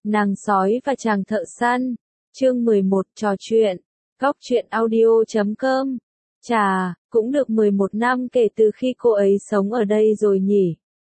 Nàng sói và chàng thợ săn. Chương 11 trò chuyện. Góc truyện audio.com. Chà, cũng được 11 năm kể từ khi cô ấy sống ở đây rồi nhỉ.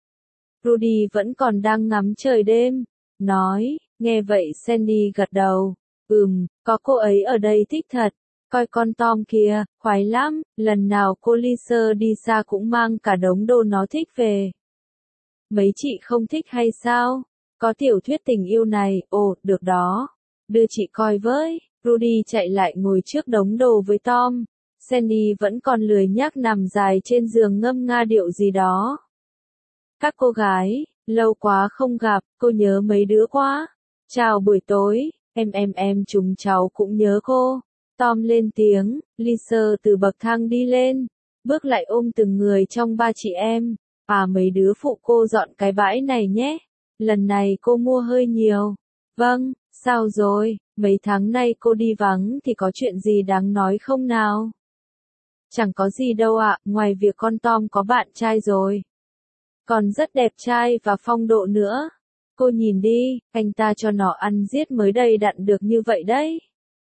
Rudy vẫn còn đang ngắm trời đêm. Nói, nghe vậy Sandy gật đầu. Có cô ấy ở đây thích thật. Coi con Tom kìa, khoái lắm, lần nào cô Lisa đi xa cũng mang cả đống đồ nó thích về. Mấy chị không thích hay sao? Có tiểu thuyết tình yêu này, ồ, được đó. Đưa chị coi với. Rudy chạy lại ngồi trước đống đồ với Tom. Sandy vẫn còn lười nhác nằm dài trên giường ngâm nga điệu gì đó. Các cô gái, lâu quá không gặp, cô nhớ mấy đứa quá. Chào buổi tối, em chúng cháu cũng nhớ cô. Tom lên tiếng, Lisa từ bậc thang đi lên, bước lại ôm từng người trong ba chị em. Mấy đứa phụ cô dọn cái bãi này nhé. Lần này cô mua hơi nhiều. Vâng, sao rồi, mấy tháng nay cô đi vắng thì có chuyện gì đáng nói không nào? Chẳng có gì đâu ạ, ngoài việc con Tom có bạn trai rồi. Còn rất đẹp trai và phong độ nữa. Cô nhìn đi, anh ta cho nó ăn giết mới đầy đặn được như vậy đấy.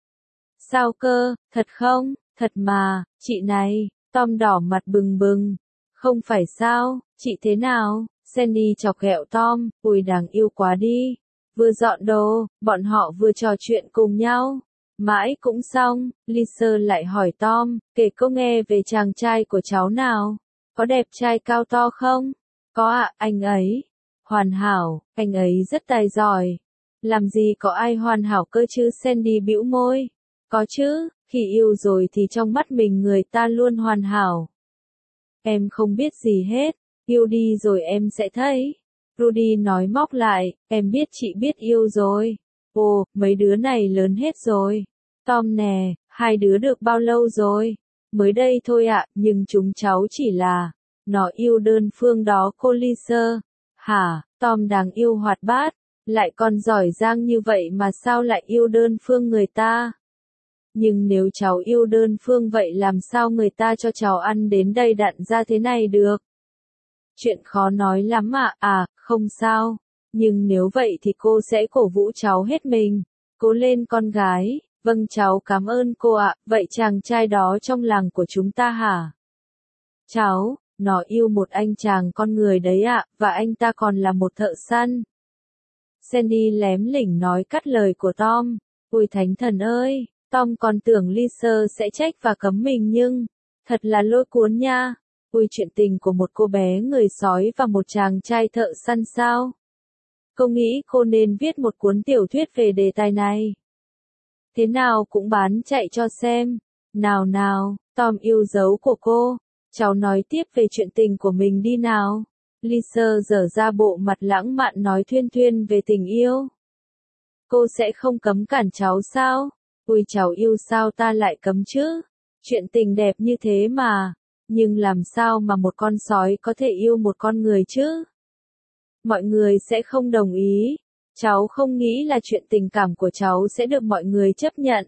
Sao cơ, thật không? Thật mà, chị này. Tom đỏ mặt bừng bừng. Không phải sao, chị thế nào? Sandy chọc ghẹo Tom, ui đáng yêu quá đi. Vừa dọn đồ, bọn họ vừa trò chuyện cùng nhau. Mãi cũng xong, Lisa lại hỏi Tom, kể cô nghe về chàng trai của cháu nào. Có đẹp trai cao to không? Có ạ, anh ấy. Hoàn hảo, anh ấy rất tài giỏi. Làm gì có ai hoàn hảo cơ chứ? Sandy bĩu môi. Có chứ, khi yêu rồi thì trong mắt mình người ta luôn hoàn hảo. Em không biết gì hết, yêu đi rồi em sẽ thấy. Rudy nói móc lại, em biết chị biết yêu rồi. Ồ, mấy đứa này lớn hết rồi. Tom nè, hai đứa được bao lâu rồi? Mới đây thôi ạ, nhưng chúng cháu chỉ là... Nó yêu đơn phương đó cô Lisa. Hả, Tom đáng yêu hoạt bát, lại còn giỏi giang như vậy mà sao lại yêu đơn phương người ta? Nhưng nếu cháu yêu đơn phương vậy làm sao người ta cho cháu ăn đến đầy đặn ra thế này được? Chuyện khó nói lắm ạ, không sao. Nhưng nếu vậy thì cô sẽ cổ vũ cháu hết mình. Cố lên con gái, vâng cháu cảm ơn cô ạ, vậy chàng trai đó trong làng của chúng ta hả? Cháu, nó yêu một anh chàng con người đấy ạ, và anh ta còn là một thợ săn. Sandy lém lỉnh nói cắt lời của Tom. Ôi thánh thần ơi! Tom còn tưởng Lisa sẽ trách và cấm mình nhưng, thật là lôi cuốn nha. Ui chuyện tình của một cô bé người sói và một chàng trai thợ săn sao? Cô nghĩ cô nên viết một cuốn tiểu thuyết về đề tài này. Thế nào cũng bán chạy cho xem. Nào, Tom yêu dấu của cô. Cháu nói tiếp về chuyện tình của mình đi nào. Lisa dở ra bộ mặt lãng mạn nói thuyên thuyên về tình yêu. Cô sẽ không cấm cản cháu sao? Ui cháu yêu sao ta lại cấm chứ? Chuyện tình đẹp như thế mà. Nhưng làm sao mà một con sói có thể yêu một con người chứ? Mọi người sẽ không đồng ý. Cháu không nghĩ là chuyện tình cảm của cháu sẽ được mọi người chấp nhận.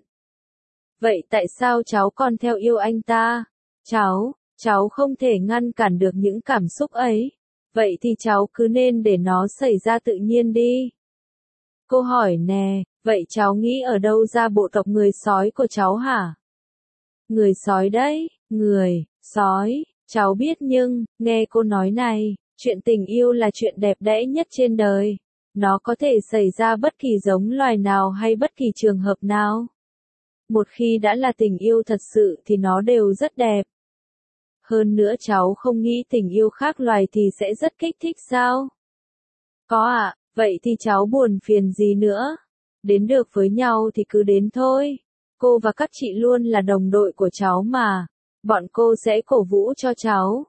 Vậy tại sao cháu còn theo yêu anh ta? Cháu không thể ngăn cản được những cảm xúc ấy. Vậy thì cháu cứ nên để nó xảy ra tự nhiên đi. Cô hỏi nè, vậy cháu nghĩ ở đâu ra bộ tộc người sói của cháu hả? Người sói đấy, người, sói, cháu biết nhưng, nghe cô nói này, chuyện tình yêu là chuyện đẹp đẽ nhất trên đời. Nó có thể xảy ra bất kỳ giống loài nào hay bất kỳ trường hợp nào. Một khi đã là tình yêu thật sự thì nó đều rất đẹp. Hơn nữa cháu không nghĩ tình yêu khác loài thì sẽ rất kích thích sao? Có ạ, vậy thì cháu buồn phiền gì nữa? Đến được với nhau thì cứ đến thôi. Cô và các chị luôn là đồng đội của cháu mà. Bọn cô sẽ cổ vũ cho cháu.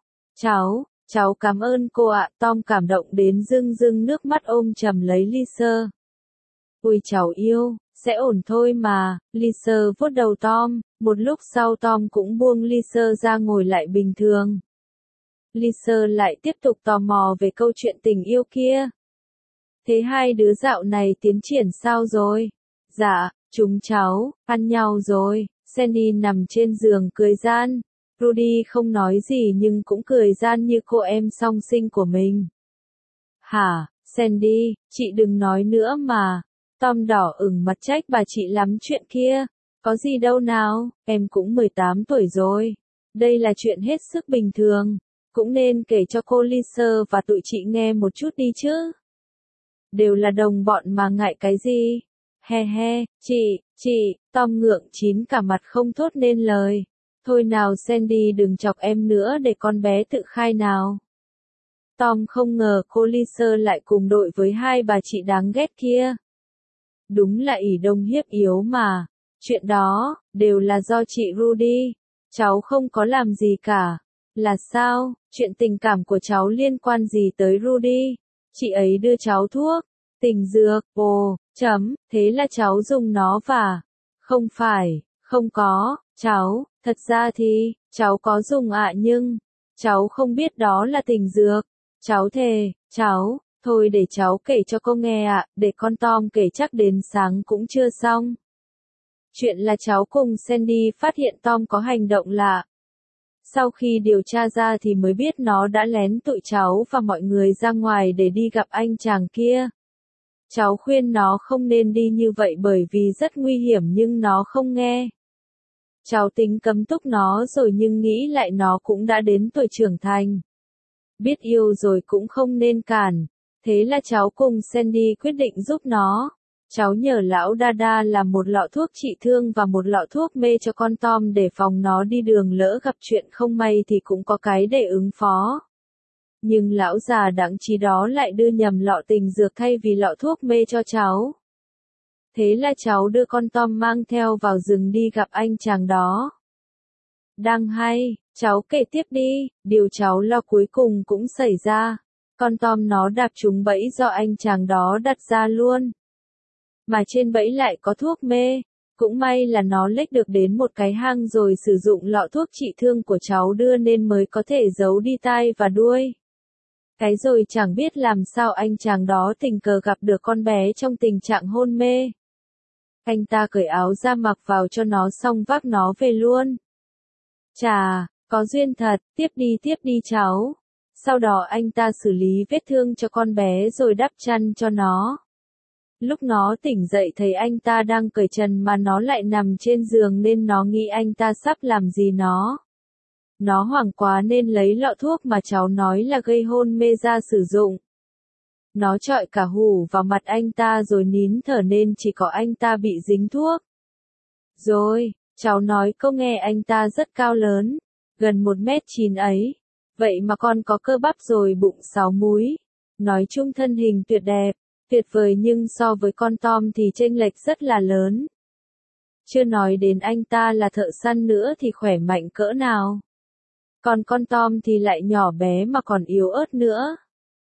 Cháu cảm ơn cô ạ. Tom cảm động đến rưng rưng nước mắt ôm chầm lấy Lisa. Ui cháu yêu, sẽ ổn thôi mà. Lisa vuốt đầu Tom. Một lúc sau Tom cũng buông Lisa ra ngồi lại bình thường. Lisa lại tiếp tục tò mò về câu chuyện tình yêu kia. Thế hai đứa dạo này tiến triển sao rồi? Dạ, chúng cháu, ăn nhau rồi. Sandy nằm trên giường cười gian. Rudy không nói gì nhưng cũng cười gian như cô em song sinh của mình. Hả, Sandy, chị đừng nói nữa mà. Tom đỏ ửng mặt trách bà chị lắm chuyện kia. Có gì đâu nào, em cũng 18 tuổi rồi. Đây là chuyện hết sức bình thường. Cũng nên kể cho cô Lisa và tụi chị nghe một chút đi chứ. Đều là đồng bọn mà ngại cái gì. He he, chị, Tom ngượng chín cả mặt không thốt nên lời. Thôi nào Sandy đừng chọc em nữa để con bé tự khai nào. Tom không ngờ cô Lisa lại cùng đội với hai bà chị đáng ghét kia. Đúng là ỷ đông hiếp yếu mà. Chuyện đó, đều là do chị Rudy. Cháu không có làm gì cả. Là sao, chuyện tình cảm của cháu liên quan gì tới Rudy? Chị ấy đưa cháu thuốc, tình dược, thế là cháu dùng nó và... Không phải, không có, cháu, thật ra thì, cháu có dùng nhưng, cháu không biết đó là tình dược. Cháu thề, thôi để cháu kể cho cô nghe để con Tom kể chắc đến sáng cũng chưa xong. Chuyện là cháu cùng Sandy phát hiện Tom có hành động lạ. Sau khi điều tra ra thì mới biết nó đã lén tụi cháu và mọi người ra ngoài để đi gặp anh chàng kia. Cháu khuyên nó không nên đi như vậy bởi vì rất nguy hiểm nhưng nó không nghe. Cháu tính cấm túc nó rồi nhưng nghĩ lại nó cũng đã đến tuổi trưởng thành. Biết yêu rồi cũng không nên cản. Thế là cháu cùng Sandy quyết định giúp nó. Cháu nhờ lão Dada làm một lọ thuốc trị thương và một lọ thuốc mê cho con Tom để phòng nó đi đường lỡ gặp chuyện không may thì cũng có cái để ứng phó. Nhưng lão già đặng trí đó lại đưa nhầm lọ tình dược thay vì lọ thuốc mê cho cháu. Thế là cháu đưa con Tom mang theo vào rừng đi gặp anh chàng đó. Đang hay, cháu kể tiếp đi, điều cháu lo cuối cùng cũng xảy ra. Con Tom nó đạp trúng bẫy do anh chàng đó đặt ra luôn. Mà trên bẫy lại có thuốc mê. Cũng may là nó lếch được đến một cái hang rồi sử dụng lọ thuốc trị thương của cháu đưa nên mới có thể giấu đi tai và đuôi. Cái rồi chẳng biết làm sao anh chàng đó tình cờ gặp được con bé trong tình trạng hôn mê. Anh ta cởi áo ra mặc vào cho nó xong vác nó về luôn. Chà, có duyên thật, tiếp đi cháu. Sau đó anh ta xử lý vết thương cho con bé rồi đắp chăn cho nó. Lúc nó tỉnh dậy thấy anh ta đang cởi trần mà nó lại nằm trên giường nên nó nghĩ anh ta sắp làm gì nó. Nó hoảng quá nên lấy lọ thuốc mà cháu nói là gây hôn mê ra sử dụng. Nó chọi cả hù vào mặt anh ta rồi nín thở nên chỉ có anh ta bị dính thuốc. Rồi, cháu nói câu nghe anh ta rất cao lớn, gần 1m9 ấy. Vậy mà con có cơ bắp rồi bụng 6 múi. Nói chung thân hình tuyệt đẹp, tuyệt vời nhưng so với con Tom thì chênh lệch rất là lớn. Chưa nói đến anh ta là thợ săn nữa thì khỏe mạnh cỡ nào. Còn con Tom thì lại nhỏ bé mà còn yếu ớt nữa.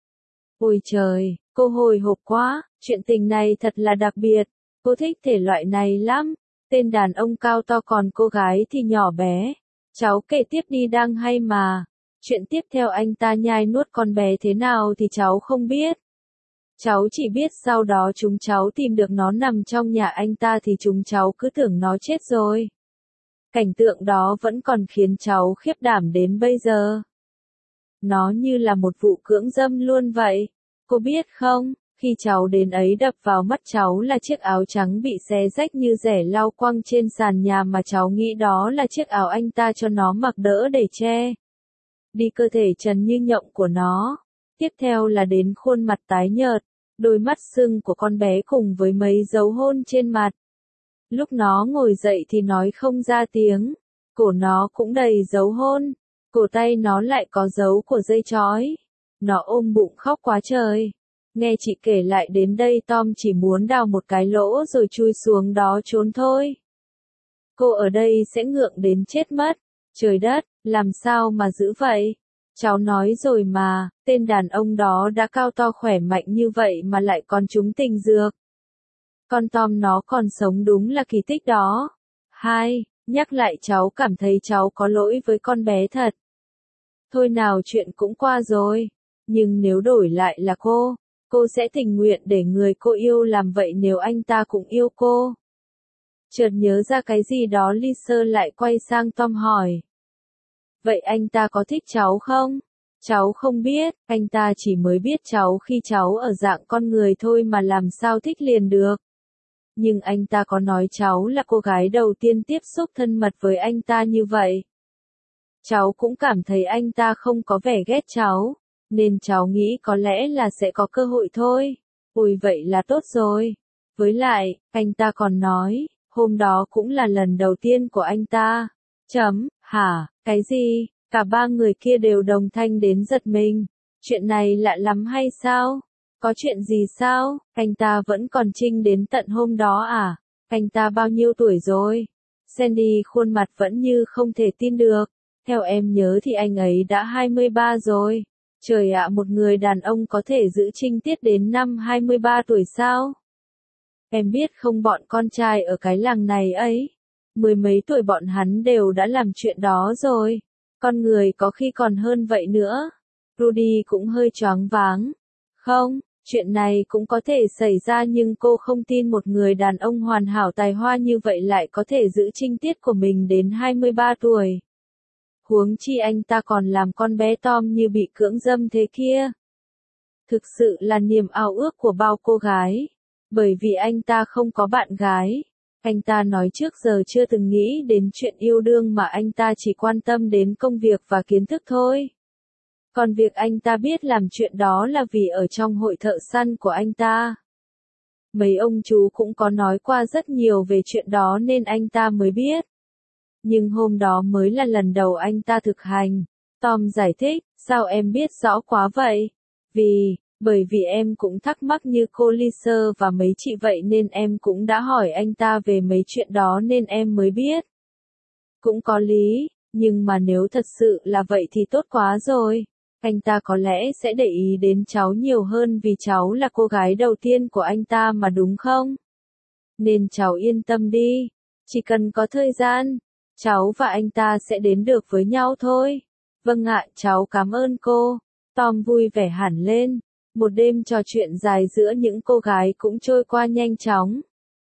Ôi trời, cô hồi hộp quá, chuyện tình này thật là đặc biệt. Cô thích thể loại này lắm. Tên đàn ông cao to còn cô gái thì nhỏ bé. Cháu kể tiếp đi đang hay mà. Chuyện tiếp theo anh ta nhai nuốt con bé thế nào thì cháu không biết. Cháu chỉ biết sau đó chúng cháu tìm được nó nằm trong nhà anh ta thì chúng cháu cứ tưởng nó chết rồi. Cảnh tượng đó vẫn còn khiến cháu khiếp đảm đến bây giờ. Nó như là một vụ cưỡng dâm luôn vậy. Cô biết không, khi cháu đến ấy đập vào mắt cháu là chiếc áo trắng bị xé rách như rẻ lau quăng trên sàn nhà mà cháu nghĩ đó là chiếc áo anh ta cho nó mặc đỡ để che đi cơ thể trần như nhộng của nó. Tiếp theo là đến khuôn mặt tái nhợt, đôi mắt sưng của con bé cùng với mấy dấu hôn trên mặt. Lúc nó ngồi dậy thì nói không ra tiếng, cổ nó cũng đầy dấu hôn, cổ tay nó lại có dấu của dây trói. Nó ôm bụng khóc quá trời. Nghe chị kể lại đến đây Tom chỉ muốn đào một cái lỗ rồi chui xuống đó trốn thôi. Cô ở đây sẽ ngượng đến chết mất. Trời đất, làm sao mà giữ vậy? Cháu nói rồi mà, tên đàn ông đó đã cao to khỏe mạnh như vậy mà lại còn trúng tình dược. Con Tom nó còn sống đúng là kỳ tích đó. Nhắc lại cháu cảm thấy cháu có lỗi với con bé thật. Thôi nào chuyện cũng qua rồi. Nhưng nếu đổi lại là cô sẽ tình nguyện để người cô yêu làm vậy nếu anh ta cũng yêu cô. Chợt nhớ ra cái gì đó Lisa lại quay sang Tom hỏi. Vậy anh ta có thích cháu không? Cháu không biết, anh ta chỉ mới biết cháu khi cháu ở dạng con người thôi mà làm sao thích liền được. Nhưng anh ta có nói cháu là cô gái đầu tiên tiếp xúc thân mật với anh ta như vậy. Cháu cũng cảm thấy anh ta không có vẻ ghét cháu, nên cháu nghĩ có lẽ là sẽ có cơ hội thôi. Ôi vậy là tốt rồi. Với lại, anh ta còn nói, hôm đó cũng là lần đầu tiên của anh ta. Hả, cái gì? Cả ba người kia đều đồng thanh đến giật mình. Chuyện này lạ lắm hay sao? Có chuyện gì sao? Anh ta vẫn còn trinh đến tận hôm đó à? Anh ta bao nhiêu tuổi rồi? Sandy khuôn mặt vẫn như không thể tin được. Theo em nhớ thì anh ấy đã 23 rồi. Trời ạ, một người đàn ông có thể giữ trinh tiết đến năm 23 tuổi sao? Em biết không, bọn con trai ở cái làng này ấy, mười mấy tuổi bọn hắn đều đã làm chuyện đó rồi. Con người có khi còn hơn vậy nữa. Rudy cũng hơi choáng váng. Không, chuyện này cũng có thể xảy ra nhưng cô không tin một người đàn ông hoàn hảo tài hoa như vậy lại có thể giữ trinh tiết của mình đến 23 tuổi. Huống chi anh ta còn làm con bé Tom như bị cưỡng dâm thế kia. Thực sự là niềm ao ước của bao cô gái. Bởi vì anh ta không có bạn gái. Anh ta nói trước giờ chưa từng nghĩ đến chuyện yêu đương mà anh ta chỉ quan tâm đến công việc và kiến thức thôi. Còn việc anh ta biết làm chuyện đó là vì ở trong hội thợ săn của anh ta. Mấy ông chú cũng có nói qua rất nhiều về chuyện đó nên anh ta mới biết. Nhưng hôm đó mới là lần đầu anh ta thực hành. Tom giải thích, sao em biết rõ quá vậy? Bởi vì em cũng thắc mắc như cô Lisa và mấy chị vậy nên em cũng đã hỏi anh ta về mấy chuyện đó nên em mới biết. Cũng có lý, nhưng mà nếu thật sự là vậy thì tốt quá rồi. Anh ta có lẽ sẽ để ý đến cháu nhiều hơn vì cháu là cô gái đầu tiên của anh ta mà đúng không? Nên cháu yên tâm đi, chỉ cần có thời gian, cháu và anh ta sẽ đến được với nhau thôi. Vâng ạ, cháu cảm ơn cô. Tom vui vẻ hẳn lên. Một đêm trò chuyện dài giữa những cô gái cũng trôi qua nhanh chóng.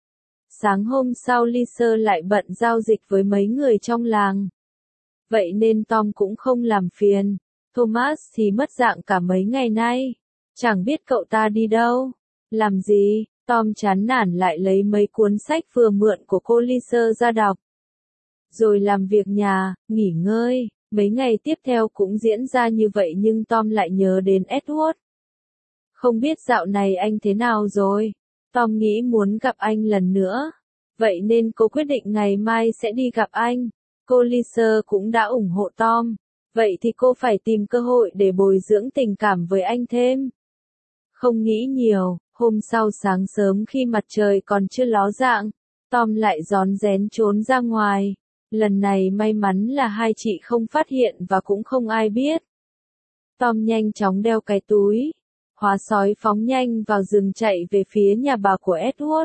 Sáng hôm sau Lisa lại bận giao dịch với mấy người trong làng. Vậy nên Tom cũng không làm phiền. Thomas thì mất dạng cả mấy ngày nay. Chẳng biết cậu ta đi đâu. Làm gì? Tom chán nản lại lấy mấy cuốn sách vừa mượn của cô Lisa ra đọc. Rồi làm việc nhà, nghỉ ngơi. Mấy ngày tiếp theo cũng diễn ra như vậy nhưng Tom lại nhớ đến Edward. Không biết dạo này anh thế nào rồi? Tom nghĩ muốn gặp anh lần nữa. Vậy nên cô quyết định ngày mai sẽ đi gặp anh. Cô Lisa cũng đã ủng hộ Tom. Vậy thì cô phải tìm cơ hội để bồi dưỡng tình cảm với anh thêm. Không nghĩ nhiều, hôm sau sáng sớm khi mặt trời còn chưa ló dạng, Tom lại rón rén trốn ra ngoài. Lần này may mắn là hai chị không phát hiện và cũng không ai biết. Tom nhanh chóng đeo cái túi. Hóa sói phóng nhanh vào rừng chạy về phía nhà bà của Edward.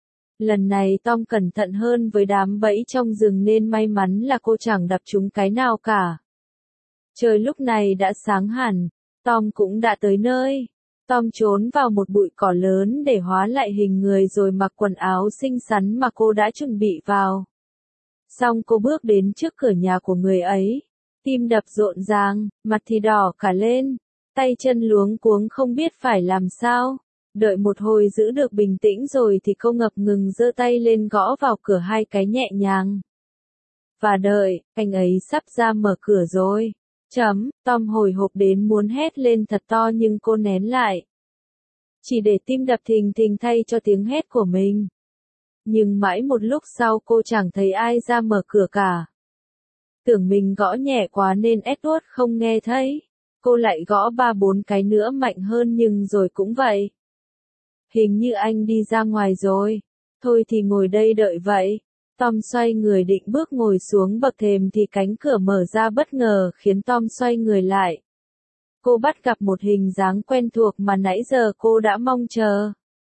Lần này Tom cẩn thận hơn với đám bẫy trong rừng nên may mắn là cô chẳng đập trúng cái nào cả. Trời lúc này đã sáng hẳn, Tom cũng đã tới nơi. Tom trốn vào một bụi cỏ lớn để hóa lại hình người rồi mặc quần áo xinh xắn mà cô đã chuẩn bị vào. Xong cô bước đến trước cửa nhà của người ấy. Tim đập rộn ràng, mặt thì đỏ cả lên. Tay chân luống cuống không biết phải làm sao. Đợi một hồi giữ được bình tĩnh rồi thì cô ngập ngừng giơ tay lên gõ vào cửa hai cái nhẹ nhàng. Và đợi, anh ấy sắp ra mở cửa rồi. Tom hồi hộp đến muốn hét lên thật to nhưng cô nén lại. Chỉ để tim đập thình thình thay cho tiếng hét của mình. Nhưng mãi một lúc sau cô chẳng thấy ai ra mở cửa cả. Tưởng mình gõ nhẹ quá nên Edward không nghe thấy. Cô lại gõ 3-4 cái nữa mạnh hơn nhưng rồi cũng vậy. Hình như anh đi ra ngoài rồi. Thôi thì ngồi đây đợi vậy. Tom xoay người định bước ngồi xuống bậc thềm thì cánh cửa mở ra bất ngờ khiến Tom xoay người lại. Cô bắt gặp một hình dáng quen thuộc mà nãy giờ cô đã mong chờ.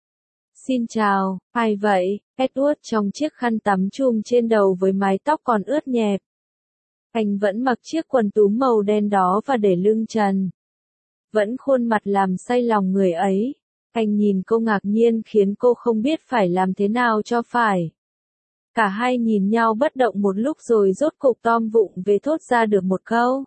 Xin chào, ai vậy? Edward trong chiếc khăn tắm chùm trên đầu với mái tóc còn ướt nhẹp. Anh vẫn mặc chiếc quần túm màu đen đó và để lưng trần. Vẫn khuôn mặt làm say lòng người ấy. Anh nhìn cô ngạc nhiên khiến cô không biết phải làm thế nào cho phải. Cả hai nhìn nhau bất động một lúc rồi rốt cục Tom vụng về thốt ra được một câu.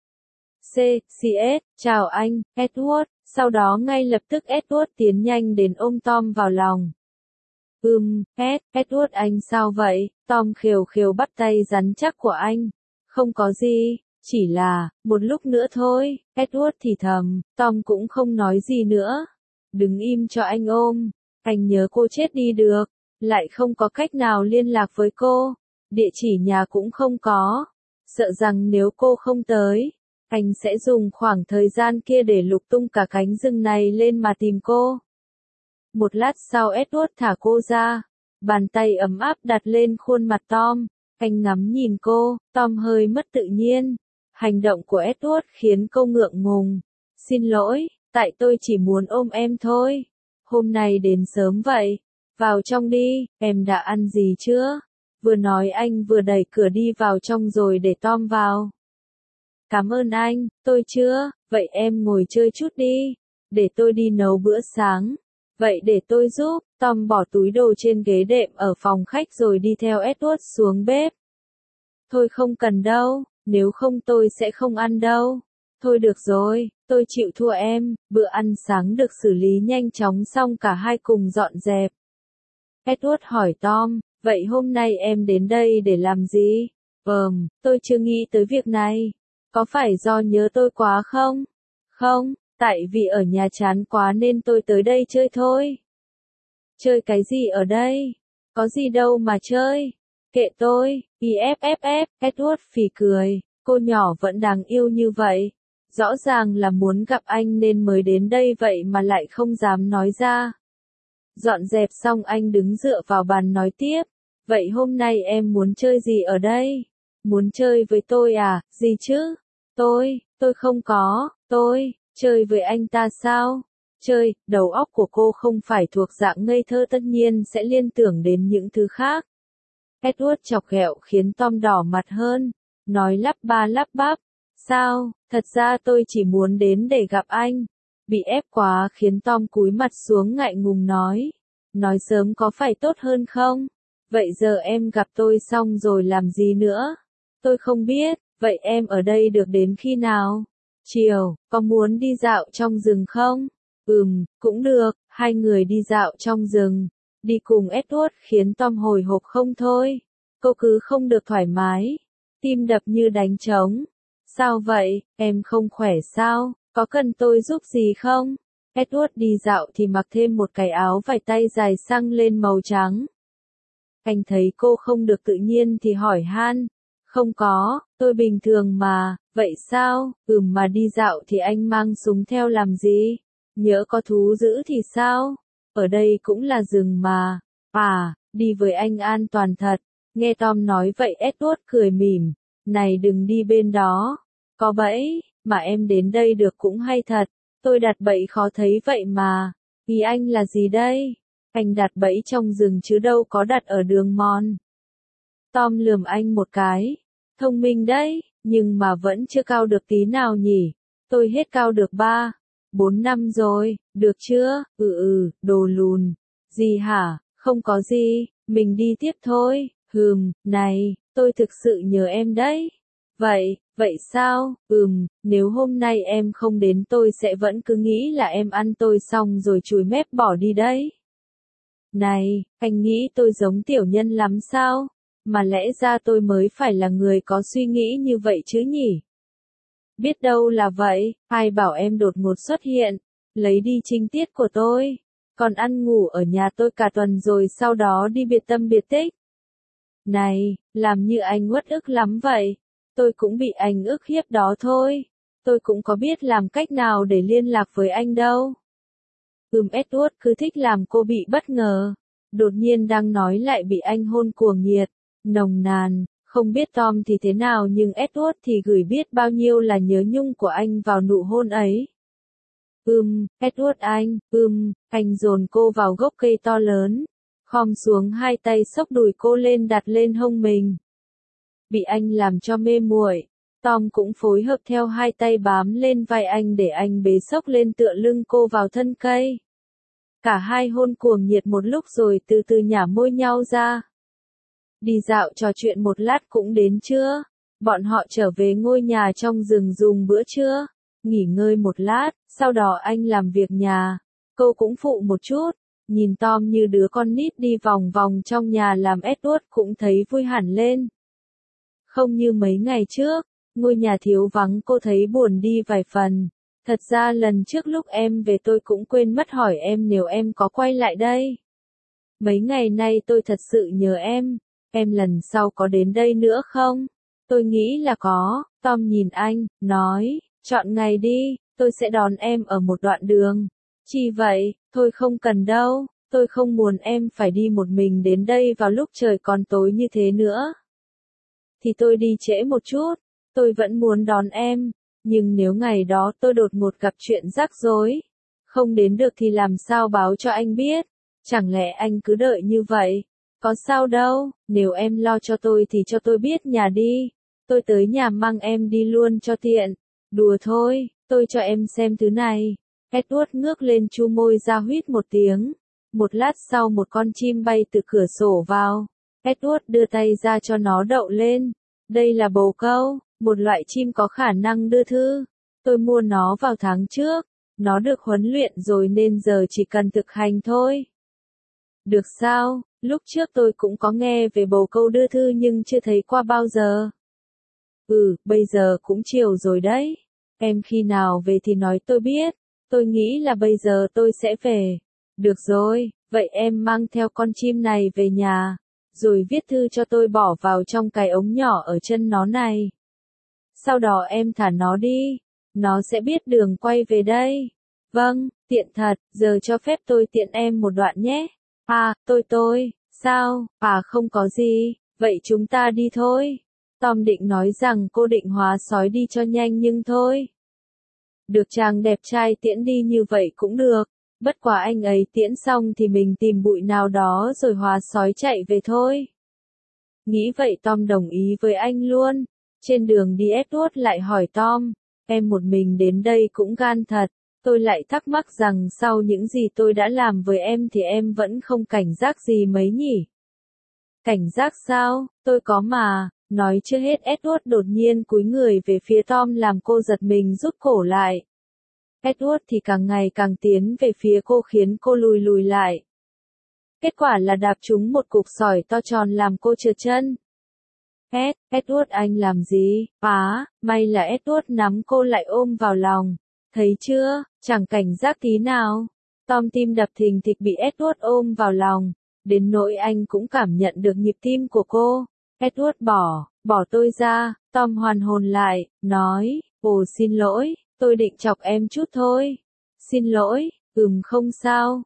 Chào anh, Edward. Sau đó ngay lập tức Edward tiến nhanh đến ôm Tom vào lòng. Edward anh sao vậy? Tom khều khều bắt tay rắn chắc của anh. Không có gì, chỉ là, một lúc nữa thôi, Edward thì thầm, Tom cũng không nói gì nữa. Đứng im cho anh ôm, anh nhớ cô chết đi được, lại không có cách nào liên lạc với cô, địa chỉ nhà cũng không có. Sợ rằng nếu cô không tới, anh sẽ dùng khoảng thời gian kia để lục tung cả cánh rừng này lên mà tìm cô. Một lát sau Edward thả cô ra, bàn tay ấm áp đặt lên khuôn mặt Tom, anh ngắm nhìn cô, Tom hơi mất tự nhiên. Hành động của Edward khiến cô ngượng ngùng. Xin lỗi, tại tôi chỉ muốn ôm em thôi. Hôm nay đến sớm vậy. Vào trong đi, em đã ăn gì chưa? Vừa nói anh vừa đẩy cửa đi vào trong rồi để Tom vào. Cảm ơn anh, tôi chưa, vậy em ngồi chơi chút đi. Để tôi đi nấu bữa sáng. Vậy để tôi giúp. Tom bỏ túi đồ trên ghế đệm ở phòng khách rồi đi theo Edward xuống bếp. Thôi không cần đâu, nếu không tôi sẽ không ăn đâu. Thôi được rồi, tôi chịu thua em. Bữa ăn sáng được xử lý nhanh chóng xong cả hai cùng dọn dẹp. Edward hỏi Tom, vậy hôm nay em đến đây để làm gì? Tôi chưa nghĩ tới việc này. Có phải do nhớ tôi quá không? Không, tại vì ở nhà chán quá nên tôi tới đây chơi thôi. Chơi cái gì ở đây? Có gì đâu mà chơi. Kệ tôi, Edward phì cười, cô nhỏ vẫn đáng yêu như vậy. Rõ ràng là muốn gặp anh nên mới đến đây vậy mà lại không dám nói ra. Dọn dẹp xong anh đứng dựa vào bàn nói tiếp. Vậy hôm nay em muốn chơi gì ở đây? Muốn chơi với tôi à, gì chứ? Tôi không có, chơi với anh ta sao? Chơi, đầu óc của cô không phải thuộc dạng ngây thơ tất nhiên sẽ liên tưởng đến những thứ khác. Edward chọc ghẹo khiến Tom đỏ mặt hơn, nói lắp ba lắp bắp. Sao, thật ra tôi chỉ muốn đến để gặp anh. Bị ép quá khiến Tom cúi mặt xuống ngại ngùng nói. Nói sớm có phải tốt hơn không? Vậy giờ em gặp tôi xong rồi làm gì nữa? Tôi không biết, vậy em ở đây được đến khi nào? Chiều, có muốn đi dạo trong rừng không? Cũng được, hai người đi dạo trong rừng. Đi cùng Edward khiến Tom hồi hộp không thôi. Cô cứ không được thoải mái. Tim đập như đánh trống. Sao vậy, em không khỏe sao? Có cần tôi giúp gì không? Edward đi dạo thì mặc thêm một cái áo vải tay dài xăng lên màu trắng. Anh thấy cô không được tự nhiên thì hỏi han. Không có, tôi bình thường mà, vậy sao? Mà đi dạo thì anh mang súng theo làm gì? Nhỡ có thú dữ thì sao? Ở đây cũng là rừng mà. Đi với anh an toàn thật. Nghe Tom nói vậy Edward cười mỉm. Này đừng đi bên đó. Có bẫy, mà em đến đây được cũng hay thật. Tôi đặt bẫy khó thấy vậy mà. Ý anh là gì đây? Anh đặt bẫy trong rừng chứ đâu có đặt ở đường mòn. Tom lườm anh một cái. Thông minh đấy, nhưng mà vẫn chưa cao được tí nào nhỉ. Tôi hết cao được 4 năm rồi, được chưa? Đồ lùn. Gì hả? Không có gì, mình đi tiếp thôi. Này, tôi thực sự nhớ em đấy. Vậy sao? Nếu hôm nay em không đến tôi sẽ vẫn cứ nghĩ là em ăn tôi xong rồi chùi mép bỏ đi đấy. Này, anh nghĩ tôi giống tiểu nhân lắm sao? Mà lẽ ra tôi mới phải là người có suy nghĩ như vậy chứ nhỉ? Biết đâu là vậy, ai bảo em đột ngột xuất hiện, lấy đi trinh tiết của tôi, còn ăn ngủ ở nhà tôi cả tuần rồi sau đó đi biệt tâm biệt tích. Này, làm như anh uất ức lắm vậy, tôi cũng bị anh ức hiếp đó thôi, tôi cũng có biết làm cách nào để liên lạc với anh đâu. Edward cứ thích làm cô bị bất ngờ, đột nhiên đang nói lại bị anh hôn cuồng nhiệt, nồng nàn. Không biết Tom thì thế nào nhưng Edward thì gửi biết bao nhiêu là nhớ nhung của anh vào nụ hôn ấy. Edward anh dồn cô vào gốc cây to lớn, khom xuống hai tay xốc đùi cô lên đặt lên hông mình. Bị anh làm cho mê muội, Tom cũng phối hợp theo hai tay bám lên vai anh để anh bế xốc lên tựa lưng cô vào thân cây. Cả hai hôn cuồng nhiệt một lúc rồi từ từ nhả môi nhau ra. Đi dạo trò chuyện một lát cũng đến trưa, bọn họ trở về ngôi nhà trong rừng dùng bữa trưa, nghỉ ngơi một lát, sau đó anh làm việc nhà, cô cũng phụ một chút, Nhìn Tom như đứa con nít đi vòng vòng trong nhà làm Edward cũng thấy vui hẳn lên. Không như mấy ngày trước, ngôi nhà thiếu vắng cô thấy buồn đi vài phần. Thật ra lần trước lúc em về tôi cũng quên mất hỏi em nếu em có quay lại đây. Mấy ngày nay tôi thật sự nhớ em lần sau có đến đây nữa không? Tôi nghĩ là có, Tom nhìn anh, nói, chọn ngày đi, tôi sẽ đón em ở một đoạn đường. Chi vậy, thôi không cần đâu, tôi không muốn em phải đi một mình đến đây vào lúc trời còn tối như thế nữa. Thì tôi đi trễ một chút, tôi vẫn muốn đón em, nhưng nếu ngày đó tôi đột ngột gặp chuyện rắc rối, không đến được thì làm sao báo cho anh biết, chẳng lẽ anh cứ đợi như vậy, có sao đâu, nếu em lo cho tôi thì cho tôi biết nhà đi, tôi tới nhà mang em đi luôn cho tiện, đùa thôi, tôi cho em xem thứ này. Edward ngước lên chu môi ra huýt một tiếng, một lát sau một con chim bay từ cửa sổ vào, Edward đưa tay ra cho nó đậu lên. Đây là bồ câu, một loại chim có khả năng đưa thư. Tôi mua nó vào tháng trước. Nó được huấn luyện rồi nên giờ chỉ cần thực hành thôi. Được sao, lúc trước tôi cũng có nghe về bồ câu đưa thư nhưng chưa thấy qua bao giờ. Bây giờ cũng chiều rồi đấy. Em khi nào về thì nói tôi biết. Tôi nghĩ là bây giờ tôi sẽ về. Được rồi, vậy em mang theo con chim này về nhà. Rồi viết thư cho tôi bỏ vào trong cái ống nhỏ ở chân nó này. Sau đó em thả nó đi, nó sẽ biết đường quay về đây. Vâng, tiện thật, giờ cho phép tôi tiện em một đoạn nhé. Sao, không có gì, vậy chúng ta đi thôi. Tom định nói rằng cô định hóa sói đi cho nhanh nhưng thôi. Được chàng đẹp trai tiễn đi như vậy cũng được. Bất quá anh ấy tiễn xong thì mình tìm bụi nào đó rồi hóa sói chạy về thôi. Nghĩ vậy Tom đồng ý với anh luôn. Trên đường đi Edward lại hỏi Tom, em một mình đến đây cũng gan thật. Tôi lại thắc mắc rằng sau những gì tôi đã làm với em thì em vẫn không cảnh giác gì mấy nhỉ? Cảnh giác sao? Tôi có mà. Nói chưa hết Edward đột nhiên cúi người về phía Tom làm cô giật mình rút cổ lại. Edward thì càng ngày càng tiến về phía cô khiến cô lùi lùi lại. Kết quả là đạp trúng một cục sỏi to tròn làm cô trượt chân. Edward anh làm gì? May là Edward nắm cô lại ôm vào lòng. Thấy chưa, chẳng cảnh giác tí nào. Tom tim đập thình thịch bị Edward ôm vào lòng. Đến nỗi anh cũng cảm nhận được nhịp tim của cô. Edward bỏ tôi ra. Tom hoàn hồn lại, nói, xin lỗi, tôi định chọc em chút thôi. Xin lỗi, không sao,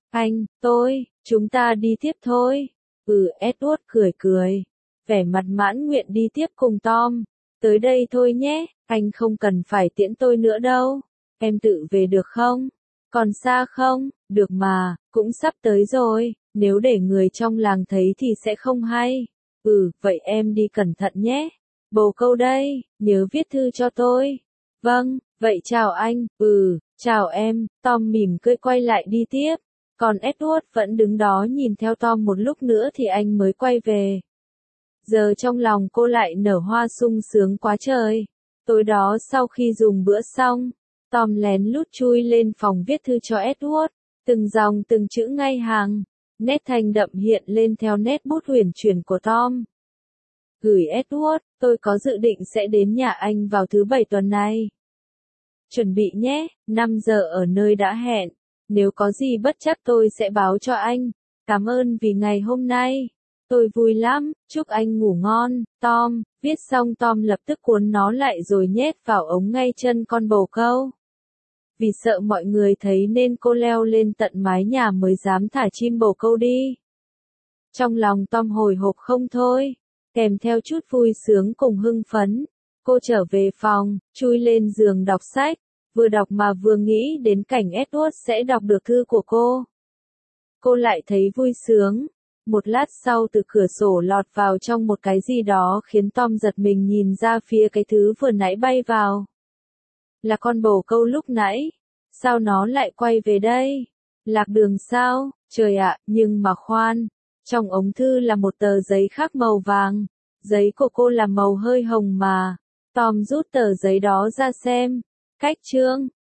chúng ta đi tiếp thôi. Edward cười. Vẻ mặt mãn nguyện đi tiếp cùng Tom. Tới đây thôi nhé, anh không cần phải tiễn tôi nữa đâu. Em tự về được không? Còn xa không? Được mà, cũng sắp tới rồi, nếu để người trong làng thấy thì sẽ không hay. Vậy em đi cẩn thận nhé. Bồ câu đây, nhớ viết thư cho tôi. Vâng, vậy chào anh. Chào em. Tom mỉm cười quay lại đi tiếp. Còn Edward vẫn đứng đó nhìn theo Tom một lúc nữa thì anh mới quay về. Giờ trong lòng cô lại nở hoa sung sướng quá trời. Tối đó sau khi dùng bữa xong, Tom lén lút chui lên phòng viết thư cho Edward. Từng dòng từng chữ ngay hàng. Nét thanh đậm hiện lên theo nét bút huyền chuyển của Tom. Gửi Edward, tôi có dự định sẽ đến nhà anh vào thứ Bảy tuần này. Chuẩn bị nhé, 5 giờ ở nơi đã hẹn. Nếu có gì bất trắc tôi sẽ báo cho anh. Cảm ơn vì ngày hôm nay. Tôi vui lắm, chúc anh ngủ ngon, Tom. Viết xong Tom lập tức cuốn nó lại rồi nhét vào ống ngay chân con bồ câu. Vì sợ mọi người thấy nên cô leo lên tận mái nhà mới dám thả chim bồ câu đi. Trong lòng Tom hồi hộp không thôi, kèm theo chút vui sướng cùng hưng phấn. Cô trở về phòng, chui lên giường đọc sách, vừa đọc mà vừa nghĩ đến cảnh Edward sẽ đọc được thư của cô. Cô lại thấy vui sướng. Một lát sau từ cửa sổ lọt vào trong một cái gì đó khiến Tom giật mình nhìn ra phía cái thứ vừa nãy bay vào. Là con bồ câu lúc nãy. Sao nó lại quay về đây? Lạc đường sao? Trời ạ, nhưng mà khoan. Trong ống thư là một tờ giấy khác màu vàng. Giấy của cô là màu hơi hồng mà. Tom rút tờ giấy đó ra xem. Cách chương.